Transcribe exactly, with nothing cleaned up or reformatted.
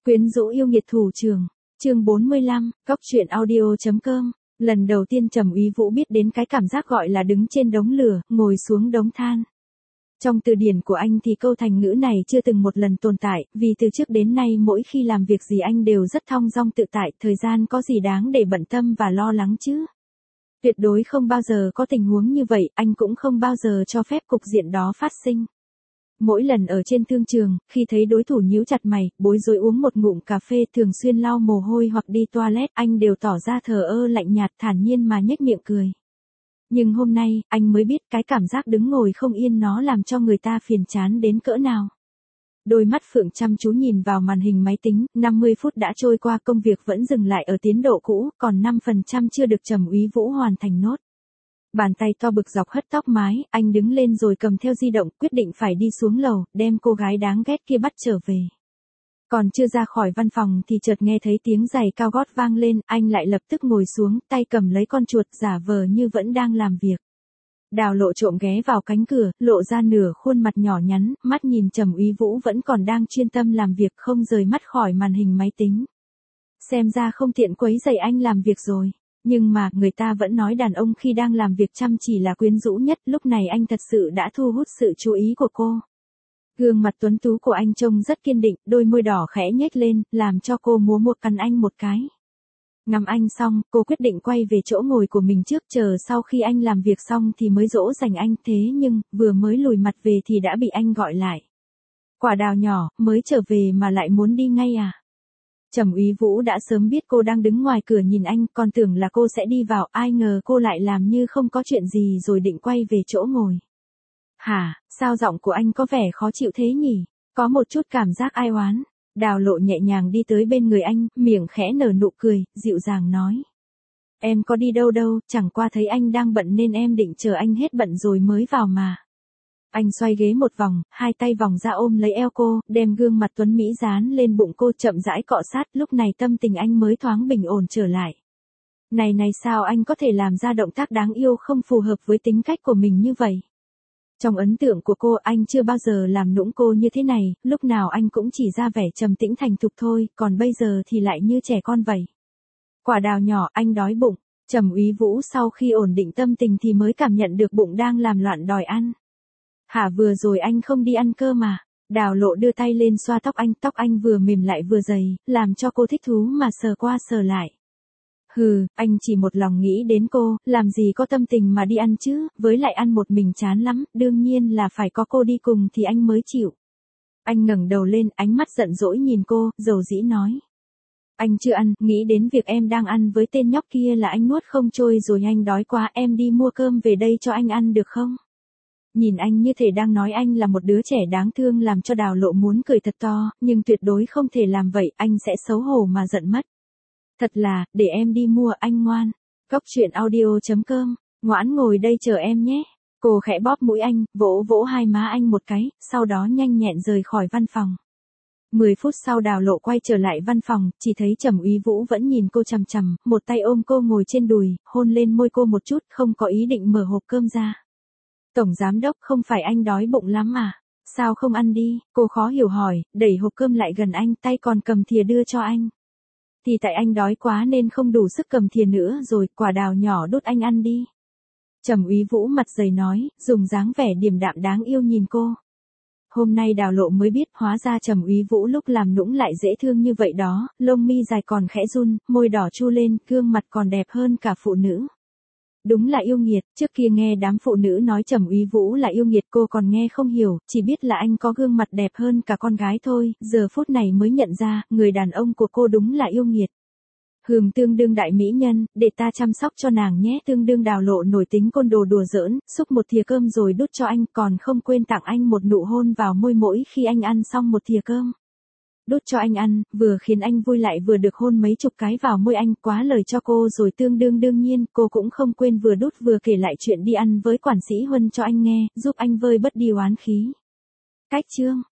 Quyến rũ yêu nghiệt thủ trưởng, chương bốn mươi lăm, góc truyện audio.com. Lần đầu tiên Trầm Úy Vũ biết đến cái cảm giác gọi là đứng trên đống lửa, ngồi xuống đống than. Trong từ điển của anh thì câu thành ngữ này chưa từng một lần tồn tại, vì từ trước đến nay mỗi khi làm việc gì anh đều rất thong dong tự tại, thời gian có gì đáng để bận tâm và lo lắng chứ. Tuyệt đối không bao giờ có tình huống như vậy, anh cũng không bao giờ cho phép cục diện đó phát sinh. Mỗi lần ở trên thương trường, khi thấy đối thủ nhíu chặt mày, bối rối uống một ngụm cà phê, thường xuyên lau mồ hôi hoặc đi toilet, anh đều tỏ ra thờ ơ lạnh nhạt, thản nhiên mà nhếch miệng cười. Nhưng hôm nay, anh mới biết cái cảm giác đứng ngồi không yên nó làm cho người ta phiền chán đến cỡ nào. Đôi mắt Phượng chăm chú nhìn vào màn hình máy tính, năm mươi phút đã trôi qua, công việc vẫn dừng lại ở tiến độ cũ, còn năm phần trăm chưa được Trầm Úy Vũ hoàn thành nốt. Bàn tay to bực dọc hất tóc mái, anh đứng lên rồi cầm theo di động, quyết định phải đi xuống lầu, đem cô gái đáng ghét kia bắt trở về. Còn chưa ra khỏi văn phòng thì chợt nghe thấy tiếng giày cao gót vang lên, anh lại lập tức ngồi xuống, tay cầm lấy con chuột, giả vờ như vẫn đang làm việc. Đào Lộ trộm ghé vào cánh cửa, lộ ra nửa khuôn mặt nhỏ nhắn, mắt nhìn Trầm Úy Vũ vẫn còn đang chuyên tâm làm việc, không rời mắt khỏi màn hình máy tính. Xem ra không tiện quấy rầy anh làm việc rồi. Nhưng mà, người ta vẫn nói đàn ông khi đang làm việc chăm chỉ là quyến rũ nhất, lúc này anh thật sự đã thu hút sự chú ý của cô. Gương mặt tuấn tú của anh trông rất kiên định, đôi môi đỏ khẽ nhếch lên, làm cho cô múa một cắn anh một cái. Ngắm anh xong, cô quyết định quay về chỗ ngồi của mình trước, chờ sau khi anh làm việc xong thì mới dỗ dành anh, thế nhưng, vừa mới lùi mặt về thì đã bị anh gọi lại. Quả Đào nhỏ, mới trở về mà lại muốn đi ngay à? Trầm Úy Vũ đã sớm biết cô đang đứng ngoài cửa nhìn anh, còn tưởng là cô sẽ đi vào, ai ngờ cô lại làm như không có chuyện gì rồi định quay về chỗ ngồi. Hả, sao giọng của anh có vẻ khó chịu thế nhỉ? Có một chút cảm giác ai oán. Đào Lộ nhẹ nhàng đi tới bên người anh, miệng khẽ nở nụ cười, dịu dàng nói. Em có đi đâu đâu, chẳng qua thấy anh đang bận nên em định chờ anh hết bận rồi mới vào mà. Anh xoay ghế một vòng, hai tay vòng ra ôm lấy eo cô, đem gương mặt tuấn mỹ dán lên bụng cô, chậm rãi cọ sát, lúc này tâm tình anh mới thoáng bình ổn trở lại. Này này, sao anh có thể làm ra động tác đáng yêu không phù hợp với tính cách của mình như vậy? Trong ấn tượng của cô, anh chưa bao giờ làm nũng cô như thế này, lúc nào anh cũng chỉ ra vẻ trầm tĩnh thành thục thôi, còn bây giờ thì lại như trẻ con vậy. Quả Đào nhỏ, anh đói bụng. Trầm Úy Vũ sau khi ổn định tâm tình thì mới cảm nhận được bụng đang làm loạn đòi ăn. Hả, vừa rồi anh không đi ăn cơ mà. Đào Lộ đưa tay lên xoa tóc anh, tóc anh vừa mềm lại vừa dày, làm cho cô thích thú mà sờ qua sờ lại. Hừ, anh chỉ một lòng nghĩ đến cô, làm gì có tâm tình mà đi ăn chứ, với lại ăn một mình chán lắm, đương nhiên là phải có cô đi cùng thì anh mới chịu. Anh ngẩng đầu lên, ánh mắt giận dỗi nhìn cô, dầu dĩ nói. Anh chưa ăn, nghĩ đến việc em đang ăn với tên nhóc kia là anh nuốt không trôi rồi, anh đói quá, em đi mua cơm về đây cho anh ăn được không? Nhìn anh như thể đang nói anh là một đứa trẻ đáng thương làm cho Đào Lộ muốn cười thật to, nhưng tuyệt đối không thể làm vậy, anh sẽ xấu hổ mà giận mất. Thật là, để em đi mua, anh ngoan. Góc truyện audio.com, ngoãn ngồi đây chờ em nhé. Cô khẽ bóp mũi anh, vỗ vỗ hai má anh một cái, sau đó nhanh nhẹn rời khỏi văn phòng. Mười phút sau Đào Lộ quay trở lại văn phòng, chỉ thấy Trầm Úy Vũ vẫn nhìn cô chằm chằm, một tay ôm cô ngồi trên đùi, hôn lên môi cô một chút, không có ý định mở hộp cơm ra. Tổng giám đốc, không phải anh đói bụng lắm à? Sao không ăn đi? Cô khó hiểu hỏi, đẩy hộp cơm lại gần anh, tay còn cầm thìa đưa cho anh. Thì tại anh đói quá nên không đủ sức cầm thìa nữa rồi, Quả Đào nhỏ đút anh ăn đi. Trầm Úy Vũ mặt dày nói, dùng dáng vẻ điềm đạm đáng yêu nhìn cô. Hôm nay Đào Lộ mới biết, hóa ra Trầm Úy Vũ lúc làm nũng lại dễ thương như vậy đó, lông mi dài còn khẽ run, môi đỏ chu lên, gương mặt còn đẹp hơn cả phụ nữ. Đúng là yêu nghiệt, trước kia nghe đám phụ nữ nói Trầm Úy Vũ là yêu nghiệt cô còn nghe không hiểu, chỉ biết là anh có gương mặt đẹp hơn cả con gái thôi, giờ phút này mới nhận ra, người đàn ông của cô đúng là yêu nghiệt. Hừm, tương đương đại mỹ nhân, để ta chăm sóc cho nàng nhé, tương đương. Đào Lộ nổi tính côn đồ đùa giỡn, xúc một thìa cơm rồi đút cho anh, còn không quên tặng anh một nụ hôn vào môi mỗi khi anh ăn xong một thìa cơm. Đút cho anh ăn, vừa khiến anh vui lại vừa được hôn mấy chục cái vào môi anh, quá lời cho cô rồi. Tương đương đương nhiên, cô cũng không quên vừa đút vừa kể lại chuyện đi ăn với quản sĩ Huân cho anh nghe, giúp anh vơi bớt đi oán khí. Cách chương